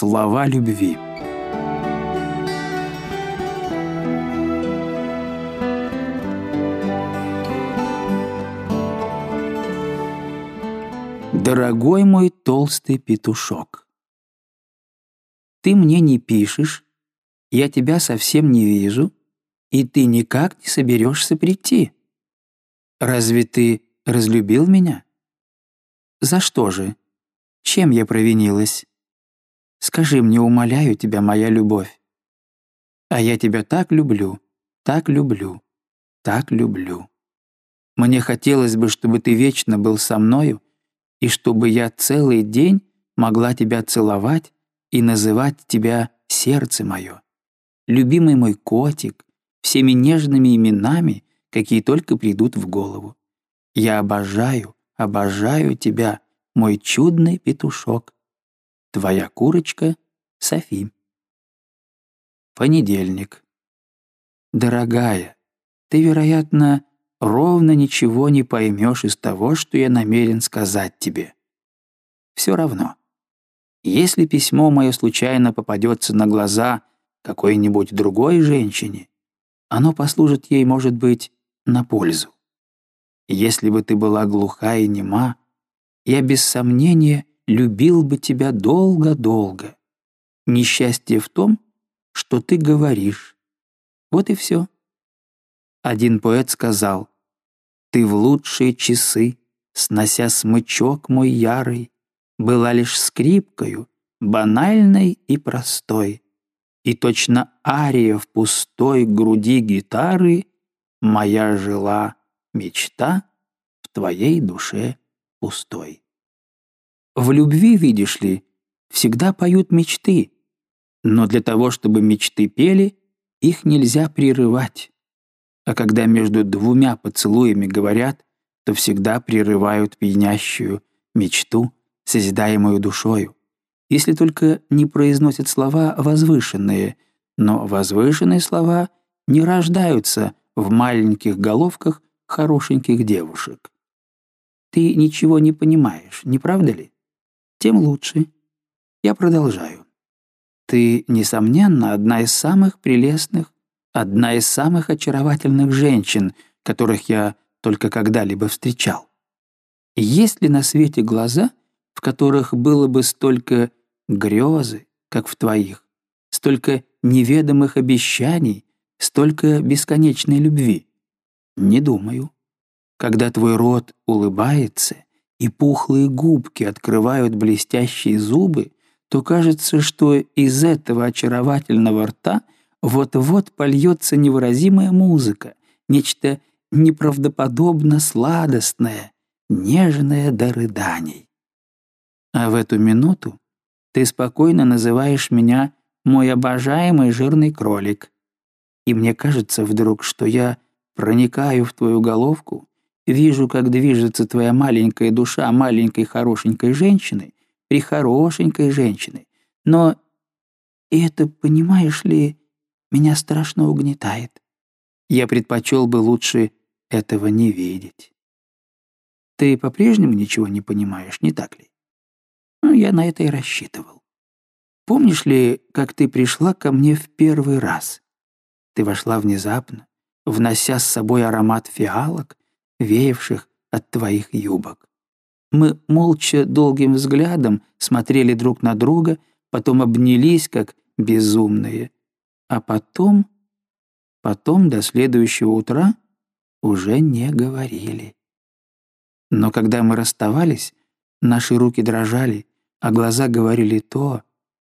Слова любви. Дорогой мой толстый петушок, ты мне не пишешь, я тебя совсем не вижу, и ты никак не соберешься прийти. Разве ты разлюбил меня? За что же? Чем я провинилась? Скажи мне, умоляю тебя, моя любовь. А я тебя так люблю, так люблю, так люблю. Мне хотелось бы, чтобы ты вечно был со мною, и чтобы я целый день могла тебя целовать и называть тебя сердце мое, любимый мой котик, всеми нежными именами, какие только придут в голову. Я обожаю, обожаю тебя, мой чудный петушок. Твоя курочка Софи. Понедельник. Дорогая, ты, вероятно, ровно ничего не поймешь из того, что я намерен сказать тебе. Все равно. Если письмо мое случайно попадется на глаза какой-нибудь другой женщине, оно послужит ей, может быть, на пользу. Если бы ты была глуха и нема, я без сомнения любил бы тебя долго-долго. Несчастье в том, что ты говоришь. Вот и все. Один поэт сказал: «Ты в лучшие часы, снося смычок мой ярый, была лишь скрипкою, банальной и простой, и точно ария в пустой груди гитары моя жила мечта в твоей душе пустой». В любви, видишь ли, всегда поют мечты, но для того, чтобы мечты пели, их нельзя прерывать. А когда между двумя поцелуями говорят, то всегда прерывают пьянящую мечту, созидаемую душою, если только не произносят слова возвышенные, но возвышенные слова не рождаются в маленьких головках хорошеньких девушек. Ты ничего не понимаешь, не правда ли? Тем лучше. Я продолжаю. Ты, несомненно, одна из самых прелестных, одна из самых очаровательных женщин, которых я только когда-либо встречал. Есть ли на свете глаза, в которых было бы столько грезы, как в твоих, столько неведомых обещаний, столько бесконечной любви? Не думаю. Когда твой рот улыбается, и пухлые губки открывают блестящие зубы, то кажется, что из этого очаровательного рта вот-вот польется невыразимая музыка, нечто неправдоподобно сладостное, нежное до рыданий. А в эту минуту ты спокойно называешь меня «мой обожаемый жирный кролик». И мне кажется вдруг, что я проникаю в твою головку, вижу, как движется твоя маленькая душа маленькой хорошенькой женщины, прихорошенькой женщины. Но это, понимаешь ли, меня страшно угнетает. Я предпочел бы лучше этого не видеть. Ты по-прежнему ничего не понимаешь, не так ли? Я на это и рассчитывал. Помнишь ли, как ты пришла ко мне в первый раз? Ты вошла внезапно, внося с собой аромат фиалок, веявших от твоих юбок. Мы молча долгим взглядом смотрели друг на друга, потом обнялись, как безумные. А потом до следующего утра уже не говорили. Но когда мы расставались, наши руки дрожали, а глаза говорили то,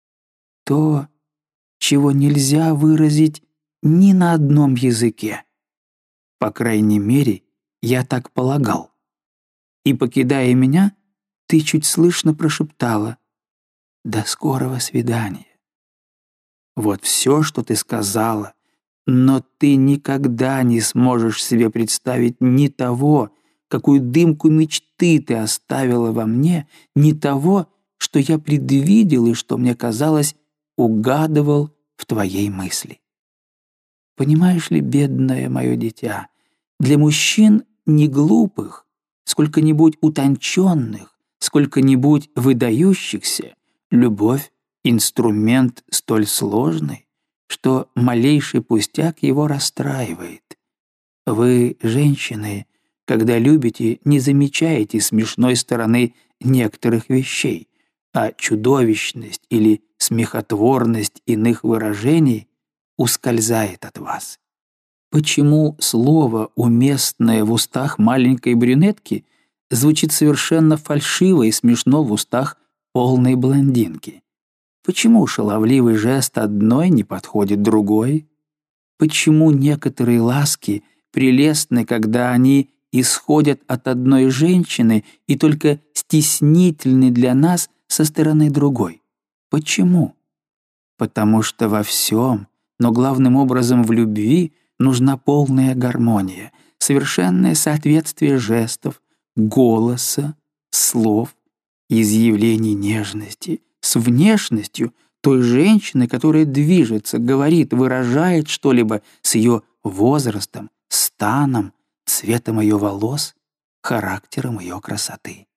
чего нельзя выразить ни на одном языке. По крайней мере, я так полагал. И, покидая меня, ты чуть слышно прошептала: «До скорого свидания». Вот все, что ты сказала, но ты никогда не сможешь себе представить ни того, какую дымку мечты ты оставила во мне, ни того, что я предвидел и что, мне казалось, угадывал в твоей мысли. Понимаешь ли, бедное мое дитя, для мужчин не глупых, сколько-нибудь утонченных, сколько-нибудь выдающихся, любовь инструмент столь сложный, что малейший пустяк его расстраивает. Вы, женщины, когда любите, не замечаете смешной стороны некоторых вещей, а чудовищность или смехотворность иных выражений ускользает от вас. Почему слово, уместное в устах маленькой брюнетки, звучит совершенно фальшиво и смешно в устах полной блондинки? Почему шаловливый жест одной не подходит другой? Почему некоторые ласки прелестны, когда они исходят от одной женщины и только стеснительны для нас со стороны другой? Почему? Потому что во всем, но главным образом в любви, нужна полная гармония, совершенное соответствие жестов, голоса, слов, изъявлений нежности с внешностью той женщины, которая движется, говорит, выражает что-либо с ее возрастом, станом, цветом ее волос, характером ее красоты.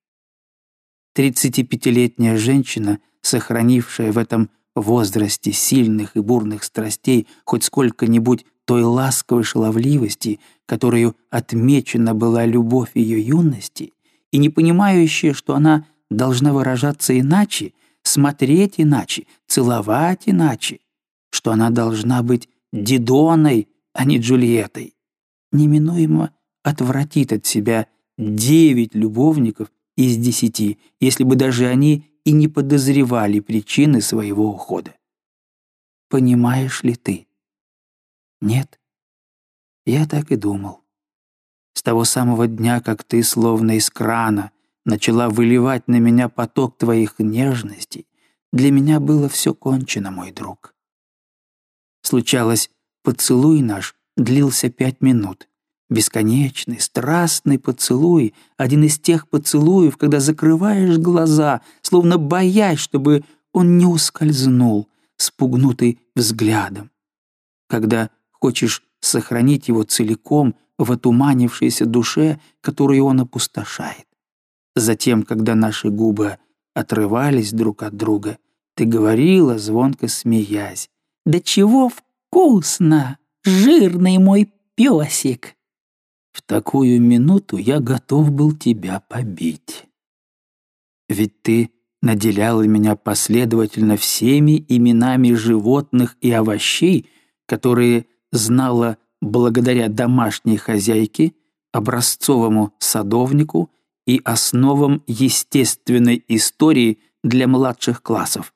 35-летняя женщина, сохранившая в этом возрасте сильных и бурных страстей хоть сколько-нибудь той ласковой шаловливости, которую отмечена была любовь ее юности, и не понимающая, что она должна выражаться иначе, смотреть иначе, целовать иначе, что она должна быть Дидоной, а не Джульеттой, неминуемо отвратит от себя 9 любовников из 10, если бы даже они и не подозревали причины своего ухода. Понимаешь ли ты? Нет? Я так и думал. С того самого дня, как ты, словно из крана, начала выливать на меня поток твоих нежностей, для меня было все кончено, мой друг. Случалось, поцелуй наш длился 5 минут. Бесконечный, страстный поцелуй, один из тех поцелуев, когда закрываешь глаза, словно боясь, чтобы он не ускользнул, спугнутый взглядом. Когда хочешь сохранить его целиком в отуманившейся душе, которую он опустошает. Затем, когда наши губы отрывались друг от друга, ты говорила, звонко смеясь: «Да чего вкусно, жирный мой песик!» В такую минуту я готов был тебя побить. Ведь ты наделяла меня последовательно всеми именами животных и овощей, которые знала благодаря домашней хозяйке, образцовому садовнику и основам естественной истории для младших классов.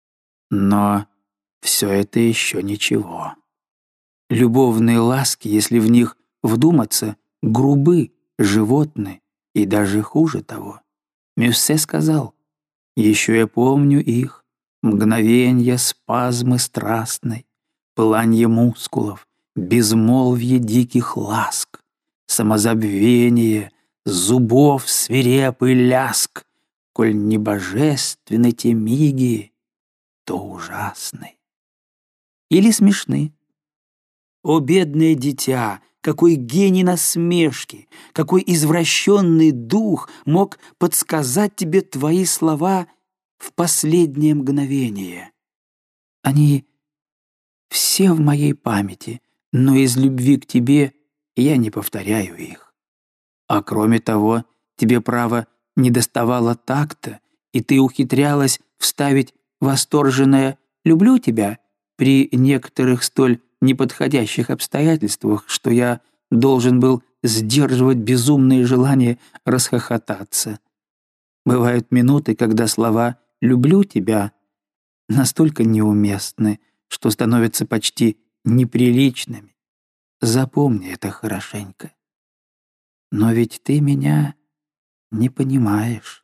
Но все это еще ничего. Любовные ласки, если в них вдуматься, грубы, животны и даже хуже того. Мюссе сказал: «Еще я помню их, мгновенья спазмы страстной, пыланье мускулов, безмолвие диких ласк, самозабвение, зубов свирепый ляск, коль не божественны те миги, то ужасны». Или смешны. О, бедное дитя! Какой гений насмешки, какой извращенный дух мог подсказать тебе твои слова в последнее мгновение? Они все в моей памяти, но из любви к тебе я не повторяю их. А кроме того, тебе, право, недоставало такта, и ты ухитрялась вставить восторженное «люблю тебя» при некоторых столь неподходящих обстоятельствах, что я должен был сдерживать безумные желания расхохотаться. Бывают минуты, когда слова «люблю тебя» настолько неуместны, что становятся почти неприличными. Запомни это хорошенько. Но ведь ты меня не понимаешь.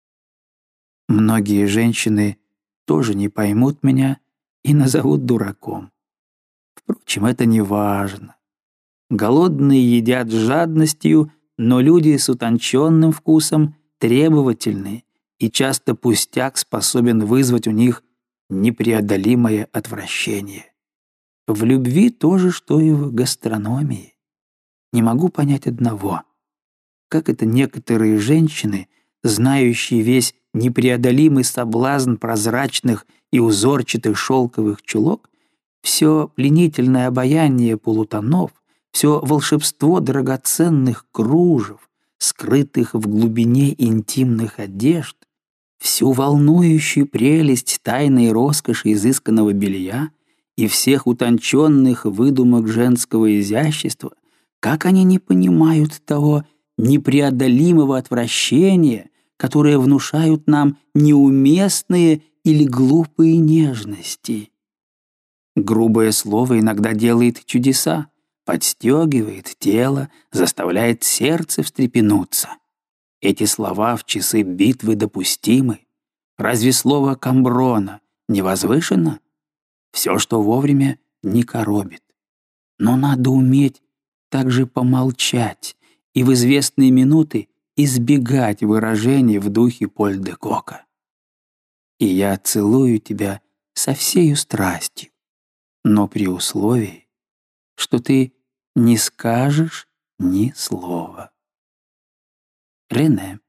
Многие женщины тоже не поймут меня и назовут дураком. Впрочем, это не важно. Голодные едят с жадностью, но люди с утонченным вкусом требовательны, и часто пустяк способен вызвать у них непреодолимое отвращение. В любви то же, что и в гастрономии. Не могу понять одного. Как это некоторые женщины, знающие весь непреодолимый соблазн прозрачных и узорчатых шелковых чулок, все пленительное обаяние полутонов, все волшебство драгоценных кружев, скрытых в глубине интимных одежд, всю волнующую прелесть тайной роскоши изысканного белья и всех утонченных выдумок женского изящества, как они не понимают того непреодолимого отвращения, которое внушают нам неуместные или глупые нежности. Грубое слово иногда делает чудеса, подстегивает тело, заставляет сердце встрепенуться. Эти слова в часы битвы допустимы. Разве слово Камброна не возвышено? Все, что вовремя, не коробит. Но надо уметь также помолчать и в известные минуты избегать выражений в духе Поль де Кока. И я целую тебя со всею страстью, но при условии, что ты не скажешь ни слова. Рене.